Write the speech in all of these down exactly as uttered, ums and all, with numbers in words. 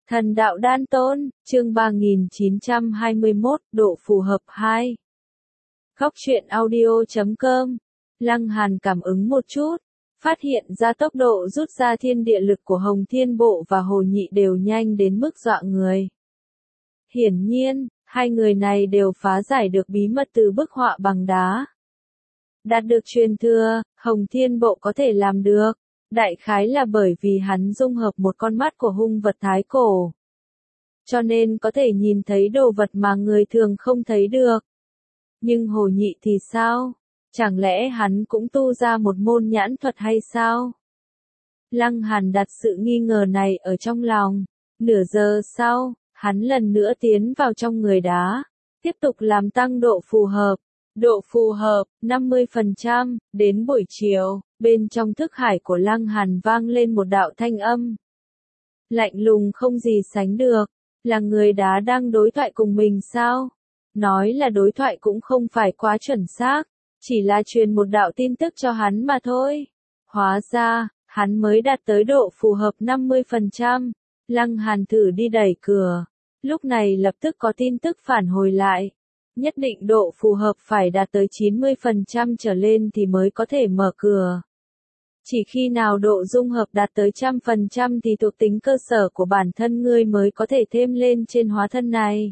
Thần đạo đan tôn, chương ba nghìn chín trăm hai mươi mốt, độ phù hợp hai. Góc truyện audio chấm com. Lăng Hàn cảm ứng một chút, phát hiện ra tốc độ rút ra thiên địa lực của Hồng Thiên Bộ và Hồ Nhị đều nhanh đến mức dọa người. Hiển nhiên, hai người này đều phá giải được bí mật từ bức họa bằng đá. Đạt được truyền thừa, Hồng Thiên Bộ có thể làm được. Đại khái là bởi vì hắn dung hợp một con mắt của hung vật thái cổ. Cho nên có thể nhìn thấy đồ vật mà người thường không thấy được. Nhưng Hồ Nhị thì sao? Chẳng lẽ hắn cũng tu ra một môn nhãn thuật hay sao? Lăng Hàn đặt sự nghi ngờ này ở trong lòng. Nửa giờ sau, hắn lần nữa tiến vào trong người đá. Tiếp tục làm tăng độ phù hợp. Độ phù hợp, năm mươi phần trăm, đến buổi chiều, bên trong thức hải của Lăng Hàn vang lên một đạo thanh âm. Lạnh lùng không gì sánh được, là người đá đang đối thoại cùng mình sao? Nói là đối thoại cũng không phải quá chuẩn xác, chỉ là truyền một đạo tin tức cho hắn mà thôi. Hóa ra, hắn mới đạt tới độ phù hợp năm mươi phần trăm, Lăng Hàn thử đi đẩy cửa, lúc này lập tức có tin tức phản hồi lại. Nhất định độ phù hợp phải đạt tới chín mươi phần trăm trở lên thì mới có thể mở cửa. Chỉ khi nào độ dung hợp đạt tới một trăm phần trăm thì thuộc tính cơ sở của bản thân ngươi mới có thể thêm lên trên hóa thân này.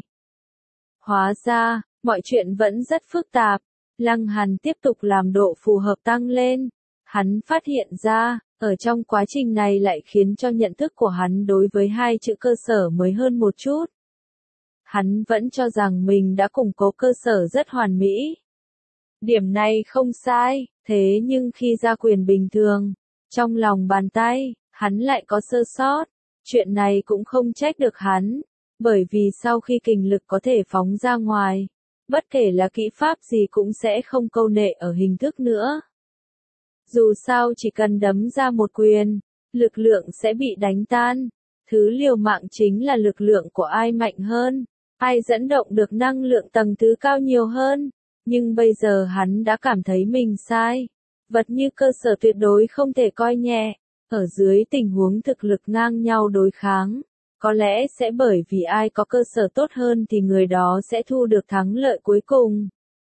Hóa ra, mọi chuyện vẫn rất phức tạp. Lăng Hàn tiếp tục làm độ phù hợp tăng lên. Hắn phát hiện ra, ở trong quá trình này lại khiến cho nhận thức của hắn đối với hai chữ cơ sở mới hơn một chút. Hắn vẫn cho rằng mình đã củng cố cơ sở rất hoàn mỹ. Điểm này không sai, thế nhưng khi ra quyền bình thường, trong lòng bàn tay, hắn lại có sơ sót. Chuyện này cũng không trách được hắn, bởi vì sau khi kình lực có thể phóng ra ngoài, bất kể là kỹ pháp gì cũng sẽ không câu nệ ở hình thức nữa. Dù sao chỉ cần đấm ra một quyền, lực lượng sẽ bị đánh tan. Thứ liều mạng chính là lực lượng của ai mạnh hơn. Ai dẫn động được năng lượng tầng thứ cao nhiều hơn, nhưng bây giờ hắn đã cảm thấy mình sai. Vật như cơ sở tuyệt đối không thể coi nhẹ, ở dưới tình huống thực lực ngang nhau đối kháng, có lẽ sẽ bởi vì ai có cơ sở tốt hơn thì người đó sẽ thu được thắng lợi cuối cùng.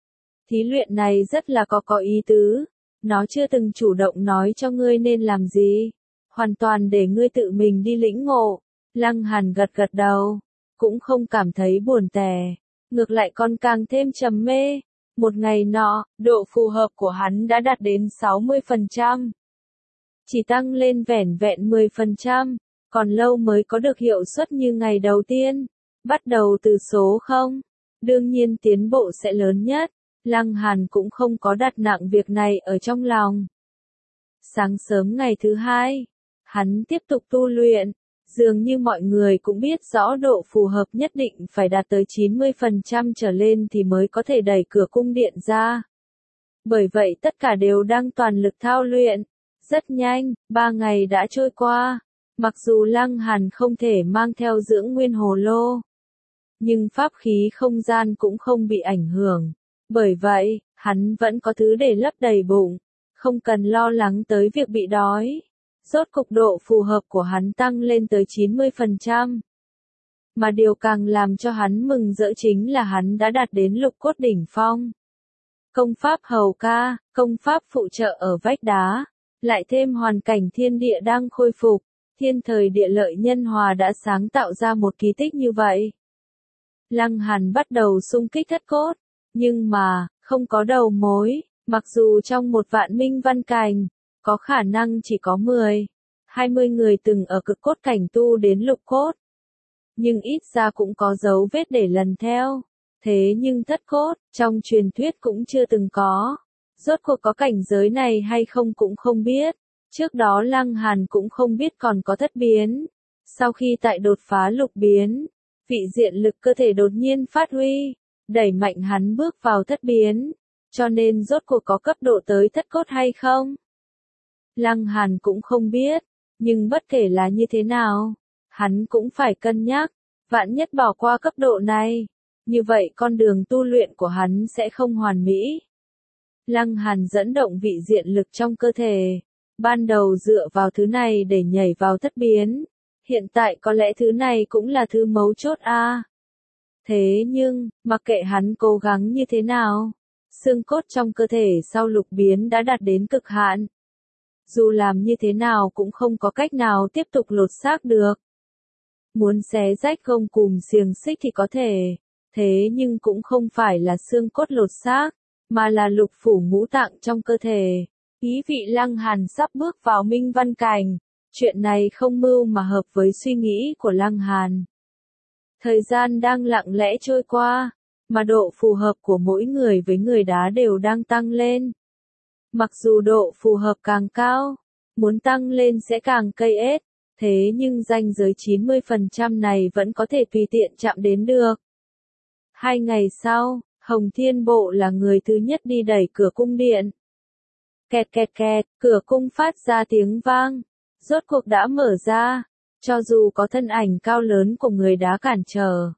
Thí luyện này rất là có có ý tứ, nó chưa từng chủ động nói cho ngươi nên làm gì, hoàn toàn để ngươi tự mình đi lĩnh ngộ. Lăng Hàn gật gật đầu. Cũng không cảm thấy buồn tẻ, ngược lại còn càng thêm trầm mê. Một ngày nọ, độ phù hợp của hắn đã đạt đến sáu mươi phần trăm. Chỉ tăng lên vẻn vẹn mười phần trăm, còn lâu mới có được hiệu suất như ngày đầu tiên. Bắt đầu từ số không, đương nhiên tiến bộ sẽ lớn nhất. Lăng Hàn cũng không có đặt nặng việc này ở trong lòng. Sáng sớm ngày thứ hai, hắn tiếp tục tu luyện. Dường như mọi người cũng biết rõ độ phù hợp nhất định phải đạt tới chín mươi phần trăm trở lên thì mới có thể đẩy cửa cung điện ra. Bởi vậy tất cả đều đang toàn lực thao luyện. Rất nhanh, ba ngày đã trôi qua. Mặc dù Lăng Hàn không thể mang theo dưỡng nguyên hồ lô, nhưng pháp khí không gian cũng không bị ảnh hưởng. Bởi vậy, hắn vẫn có thứ để lấp đầy bụng, không cần lo lắng tới việc bị đói. Rốt cục độ phù hợp của hắn tăng lên tới chín mươi phần trăm. Mà điều càng làm cho hắn mừng rỡ chính là hắn đã đạt đến lục cốt đỉnh phong. Công pháp hầu ca, công pháp phụ trợ ở vách đá, lại thêm hoàn cảnh thiên địa đang khôi phục, thiên thời địa lợi nhân hòa đã sáng tạo ra một kỳ tích như vậy. Lăng Hàn bắt đầu xung kích thất cốt, nhưng mà, không có đầu mối, mặc dù trong một vạn minh văn cành, có khả năng chỉ có mười, hai mươi người từng ở cực cốt cảnh tu đến lục cốt. Nhưng ít ra cũng có dấu vết để lần theo. Thế nhưng thất cốt, trong truyền thuyết cũng chưa từng có. Rốt cuộc có cảnh giới này hay không cũng không biết. Trước đó Lăng Hàn cũng không biết còn có thất biến. Sau khi tại đột phá lục biến, vị diện lực cơ thể đột nhiên phát huy, đẩy mạnh hắn bước vào thất biến. Cho nên rốt cuộc có cấp độ tới thất cốt hay không? Lăng Hàn cũng không biết, nhưng bất kể là như thế nào, hắn cũng phải cân nhắc, vạn nhất bỏ qua cấp độ này, như vậy con đường tu luyện của hắn sẽ không hoàn mỹ. Lăng Hàn dẫn động vị diện lực trong cơ thể, ban đầu dựa vào thứ này để nhảy vào thất biến, Hiện tại có lẽ thứ này cũng là thứ mấu chốt a. Thế nhưng, mặc kệ hắn cố gắng như thế nào, xương cốt trong cơ thể sau lục biến đã đạt đến cực hạn. Dù làm như thế nào cũng không có cách nào tiếp tục lột xác được. Muốn xé rách gông cùm xiềng xích thì có thể, thế nhưng cũng không phải là xương cốt lột xác, mà là lục phủ ngũ tạng trong cơ thể. Ý vị Lăng Hàn sắp bước vào minh văn cảnh, chuyện này không mưu mà hợp với suy nghĩ của Lăng Hàn. Thời gian đang lặng lẽ trôi qua, mà độ phù hợp của mỗi người với người đá đều đang tăng lên. Mặc dù độ phù hợp càng cao, muốn tăng lên sẽ càng cây ết, thế nhưng ranh giới chín mươi phần trăm này vẫn có thể tùy tiện chạm đến được. Hai ngày sau, Hồng Thiên Bộ là người thứ nhất đi đẩy cửa cung điện. Kẹt kẹt kẹt, cửa cung phát ra tiếng vang, rốt cuộc đã mở ra, cho dù có thân ảnh cao lớn của người đá cản trở.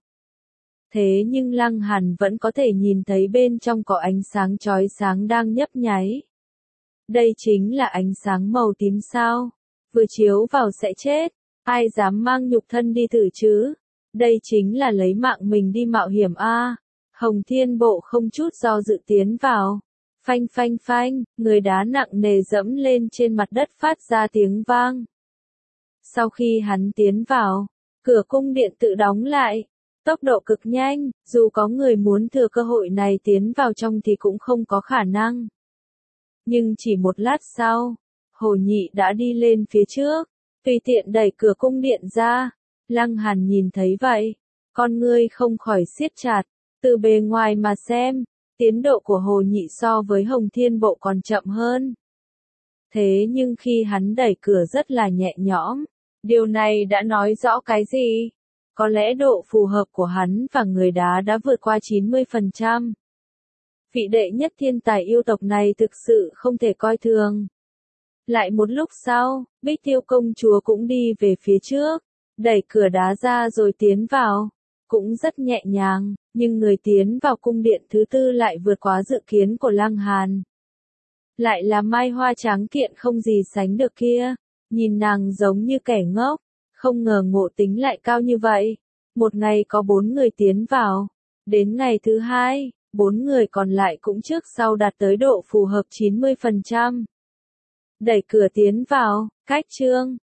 Thế nhưng Lăng Hàn vẫn có thể nhìn thấy bên trong có ánh sáng chói sáng đang nhấp nháy. Đây chính là ánh sáng màu tím sao, vừa chiếu vào sẽ chết, ai dám mang nhục thân đi thử chứ, đây chính là lấy mạng mình đi mạo hiểm a. Hồng Thiên Bộ không chút do dự tiến vào, phanh phanh phanh, người đá nặng nề dẫm lên trên mặt đất phát ra tiếng vang. Sau khi hắn tiến vào, cửa cung điện tự đóng lại, tốc độ cực nhanh, dù có người muốn thừa cơ hội này tiến vào trong thì cũng không có khả năng. Nhưng chỉ một lát sau, Hồ Nhị đã đi lên phía trước, tùy tiện đẩy cửa cung điện ra. Lăng Hàn nhìn thấy vậy, con ngươi không khỏi siết chặt, từ bề ngoài mà xem, tiến độ của Hồ Nhị so với Hồng Thiên Bộ còn chậm hơn. Thế nhưng khi hắn đẩy cửa rất là nhẹ nhõm, điều này đã nói rõ cái gì? Có lẽ độ phù hợp của hắn và người đá đã vượt qua chín mươi phần trăm. Vị đệ nhất thiên tài yêu tộc này thực sự không thể coi thường. Lại một lúc sau, Bích Tiêu công chúa cũng đi về phía trước, đẩy cửa đá ra rồi tiến vào, cũng rất nhẹ nhàng, nhưng người tiến vào cung điện thứ tư lại vượt quá dự kiến của Lăng Hàn. Lại là Mai Hoa tráng kiện không gì sánh được kia, nhìn nàng giống như kẻ ngốc, không ngờ ngộ tính lại cao như vậy. Một ngày có bốn người tiến vào, đến ngày thứ hai, bốn người còn lại cũng trước sau đạt tới độ phù hợp chín mươi phần trăm. Đẩy cửa tiến vào, cách chương,